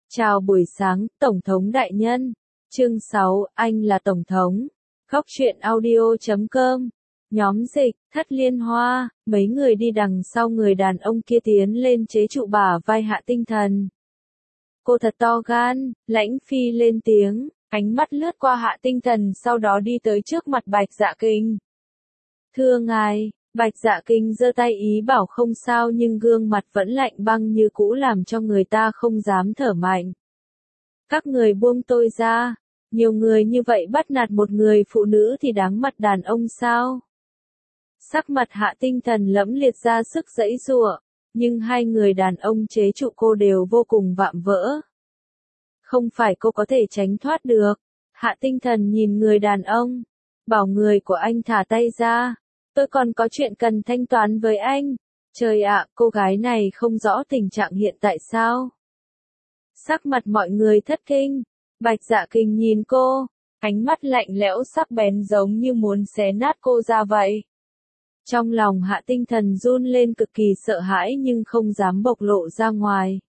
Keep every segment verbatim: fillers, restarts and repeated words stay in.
Chào buổi sáng, Tổng thống đại nhân. Chương sáu, anh là Tổng thống. Góc truyện audio chấm com. Nhóm dịch, Thất Liên Hoa, mấy người đi đằng sau người đàn ông kia tiến lên chế trụ bả vai Hạ Tinh Thần. Cô thật to gan, Lãnh Phi lên tiếng, ánh mắt lướt qua Hạ Tinh Thần sau đó đi tới trước mặt Bạch Dạ Kinh. Thưa ngài, Bạch Dạ Kinh giơ tay ý bảo không sao nhưng gương mặt vẫn lạnh băng như cũ làm cho người ta không dám thở mạnh. Các người buông tôi ra, nhiều người như vậy bắt nạt một người phụ nữ thì đáng mặt đàn ông sao? Sắc mặt Hạ Tinh Thần lẫm liệt ra sức giãy giụa, nhưng hai người đàn ông chế trụ cô đều vô cùng vạm vỡ. Không phải cô có thể tránh thoát được. Hạ Tinh Thần nhìn người đàn ông, bảo người của anh thả tay ra. Tôi còn có chuyện cần thanh toán với anh. Trời ạ, cô gái này không rõ tình trạng hiện tại sao? Sắc mặt mọi người thất kinh. Bạch Dạ Kinh nhìn cô, ánh mắt lạnh lẽo sắc bén giống như muốn xé nát cô ra vậy. Trong lòng Hạ Tinh Thần run lên cực kỳ sợ hãi nhưng không dám bộc lộ ra ngoài.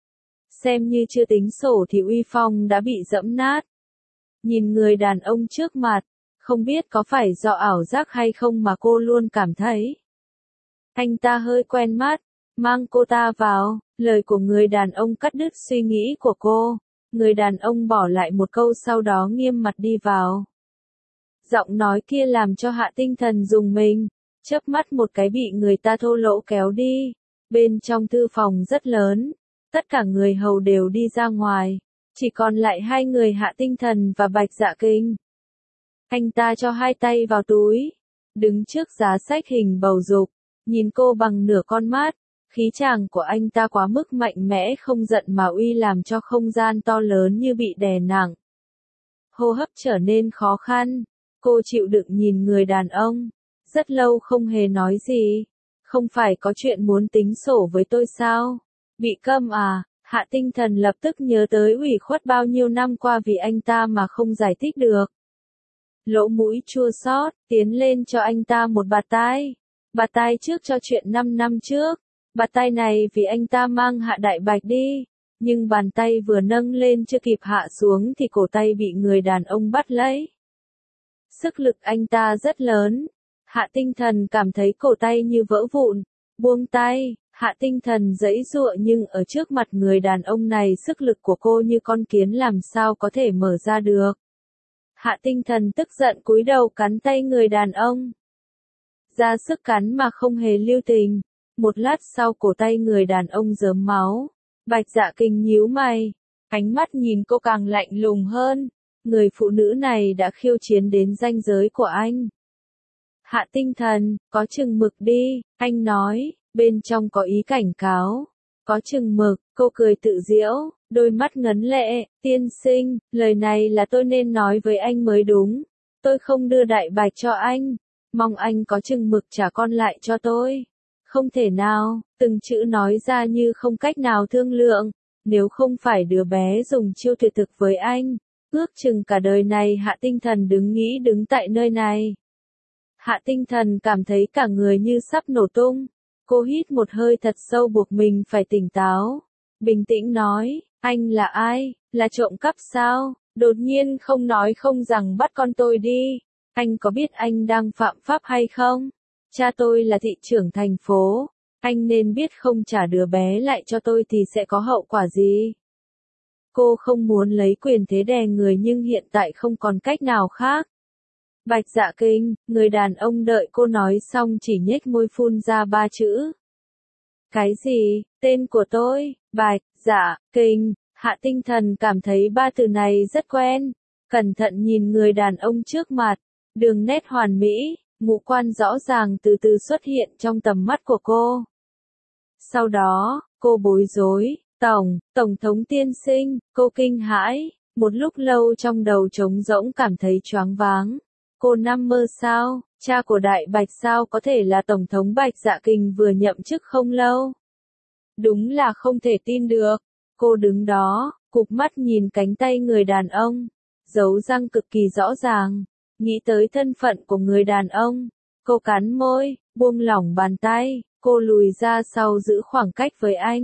Xem như chưa tính sổ thì uy phong đã bị dẫm nát. Nhìn người đàn ông trước mặt, không biết có phải do ảo giác hay không mà cô luôn cảm thấy anh ta hơi quen mắt, mang cô ta vào. Lời của người đàn ông cắt đứt suy nghĩ của cô. Người đàn ông bỏ lại một câu sau đó nghiêm mặt đi vào. Giọng nói kia làm cho Hạ Tinh Thần rùng mình, chớp mắt một cái bị người ta thô lỗ kéo đi. Bên trong thư phòng rất lớn, tất cả người hầu đều đi ra ngoài, chỉ còn lại hai người Hạ Tinh Thần và Bạch Dạ Kinh. Anh ta cho hai tay vào túi, đứng trước giá sách hình bầu dục, nhìn cô bằng nửa con mắt. Khí chàng của anh ta quá mức mạnh mẽ không giận mà uy làm cho không gian to lớn như bị đè nặng. Hô hấp trở nên khó khăn, cô chịu đựng nhìn người đàn ông, rất lâu không hề nói gì. Không phải có chuyện muốn tính sổ với tôi sao? Bị câm à? Hạ Tinh Thần lập tức nhớ tới ủy khuất bao nhiêu năm qua vì anh ta mà không giải thích được. Lỗ mũi chua xót, tiến lên cho anh ta một bạt tai. Bạt tai trước cho chuyện năm năm trước. Bạt tay này vì anh ta mang Hạ Đại Bạch đi, nhưng bàn tay vừa nâng lên chưa kịp hạ xuống thì cổ tay bị người đàn ông bắt lấy. Sức lực anh ta rất lớn. Hạ Tinh Thần cảm thấy cổ tay như vỡ vụn. Buông tay, Hạ Tinh Thần giãy giụa nhưng ở trước mặt người đàn ông này sức lực của cô như con kiến làm sao có thể mở ra được. Hạ Tinh Thần tức giận cúi đầu cắn tay người đàn ông. Ra sức cắn mà không hề lưu tình. Một lát sau cổ tay người đàn ông rớm máu. Bạch Dạ Kinh nhíu mày, ánh mắt nhìn cô càng lạnh lùng hơn. Người phụ nữ này đã khiêu chiến đến ranh giới của anh. Hạ Tinh Thần, có chừng mực đi, anh nói, bên trong có ý cảnh cáo. Có chừng mực, cô cười tự giễu, đôi mắt ngấn lệ, tiên sinh, lời này là tôi nên nói với anh mới đúng. Tôi không đưa Đại Bạch cho anh, mong anh có chừng mực trả con lại cho tôi. Không thể nào, từng chữ nói ra như không cách nào thương lượng. Nếu không phải đứa bé dùng chiêu tuyệt thực với anh, ước chừng cả đời này Hạ Tinh Thần đứng nghĩ đứng tại nơi này. Hạ Tinh Thần cảm thấy cả người như sắp nổ tung. Cô hít một hơi thật sâu buộc mình phải tỉnh táo. Bình tĩnh nói, anh là ai, là trộm cắp sao? Đột nhiên không nói không rằng bắt con tôi đi. Anh có biết anh đang phạm pháp hay không? Cha tôi là thị trưởng thành phố, anh nên biết không trả đứa bé lại cho tôi thì sẽ có hậu quả gì. Cô không muốn lấy quyền thế đè người nhưng hiện tại không còn cách nào khác. Bạch Dạ Kinh, người đàn ông đợi cô nói xong chỉ nhếch môi phun ra ba chữ. Cái gì? Tên của tôi, Bạch Dạ Kinh. Hạ Tinh Thần cảm thấy ba từ này rất quen. Cẩn thận nhìn người đàn ông trước mặt, đường nét hoàn mỹ. Ngũ quan rõ ràng từ từ xuất hiện trong tầm mắt của cô. Sau đó, cô bối rối, Tổng, Tổng thống tiên sinh, cô kinh hãi, một lúc lâu trong đầu trống rỗng cảm thấy choáng váng. Cô nằm mơ sao, cha của Đại Bạch sao có thể là Tổng thống Bạch Dạ Kinh vừa nhậm chức không lâu. Đúng là không thể tin được. Cô đứng đó, cụp mắt nhìn cánh tay người đàn ông, dấu răng cực kỳ rõ ràng. Nghĩ tới thân phận của người đàn ông, cô cắn môi, buông lỏng bàn tay, cô lùi ra sau giữ khoảng cách với anh.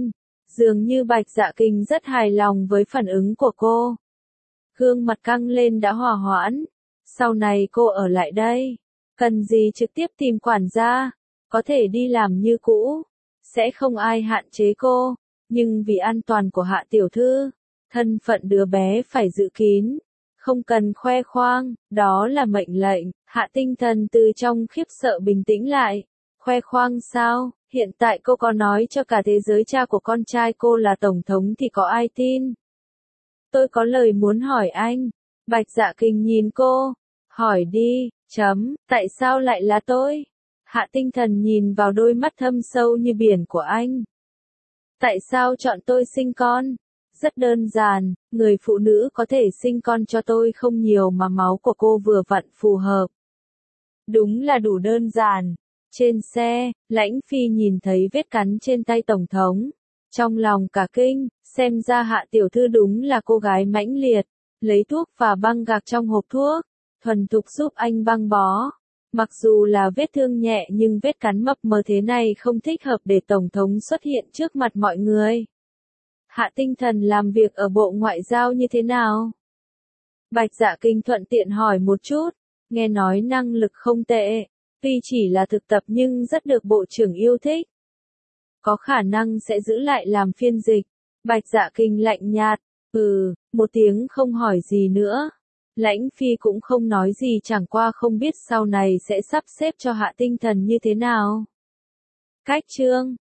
Dường như Bạch Dạ Kinh rất hài lòng với phản ứng của cô. Gương mặt căng lên đã hòa hoãn. Sau này cô ở lại đây. Cần gì trực tiếp tìm quản gia. Có thể đi làm như cũ. Sẽ không ai hạn chế cô. Nhưng vì an toàn của Hạ tiểu thư, thân phận đứa bé phải giữ kín. Không cần khoe khoang, đó là mệnh lệnh. Hạ Tinh Thần từ trong khiếp sợ bình tĩnh lại. Khoe khoang sao? Hiện tại cô có nói cho cả thế giới cha của con trai cô là tổng thống thì có ai tin? Tôi có lời muốn hỏi anh. Bạch Dạ Kinh nhìn cô. Hỏi đi, chấm, tại sao lại là tôi? Hạ Tinh Thần nhìn vào đôi mắt thâm sâu như biển của anh. Tại sao chọn tôi sinh con? Rất đơn giản, người phụ nữ có thể sinh con cho tôi không nhiều mà máu của cô vừa vặn phù hợp. Đúng là đủ đơn giản. Trên xe, Lãnh Phi nhìn thấy vết cắn trên tay Tổng thống. Trong lòng cả kinh, xem ra Hạ tiểu thư đúng là cô gái mãnh liệt. Lấy thuốc và băng gạc trong hộp thuốc, thuần thục giúp anh băng bó. Mặc dù là vết thương nhẹ nhưng vết cắn mập mờ thế này không thích hợp để Tổng thống xuất hiện trước mặt mọi người. Hạ Tinh Thần làm việc ở Bộ Ngoại giao như thế nào? Bạch Dạ Kinh thuận tiện hỏi một chút, nghe nói năng lực không tệ, tuy chỉ là thực tập nhưng rất được Bộ trưởng yêu thích. Có khả năng sẽ giữ lại làm phiên dịch. Bạch Dạ Kinh lạnh nhạt, ừ, một tiếng không hỏi gì nữa. Lãnh Phi cũng không nói gì chẳng qua không biết sau này sẽ sắp xếp cho Hạ Tinh Thần như thế nào. Cách chương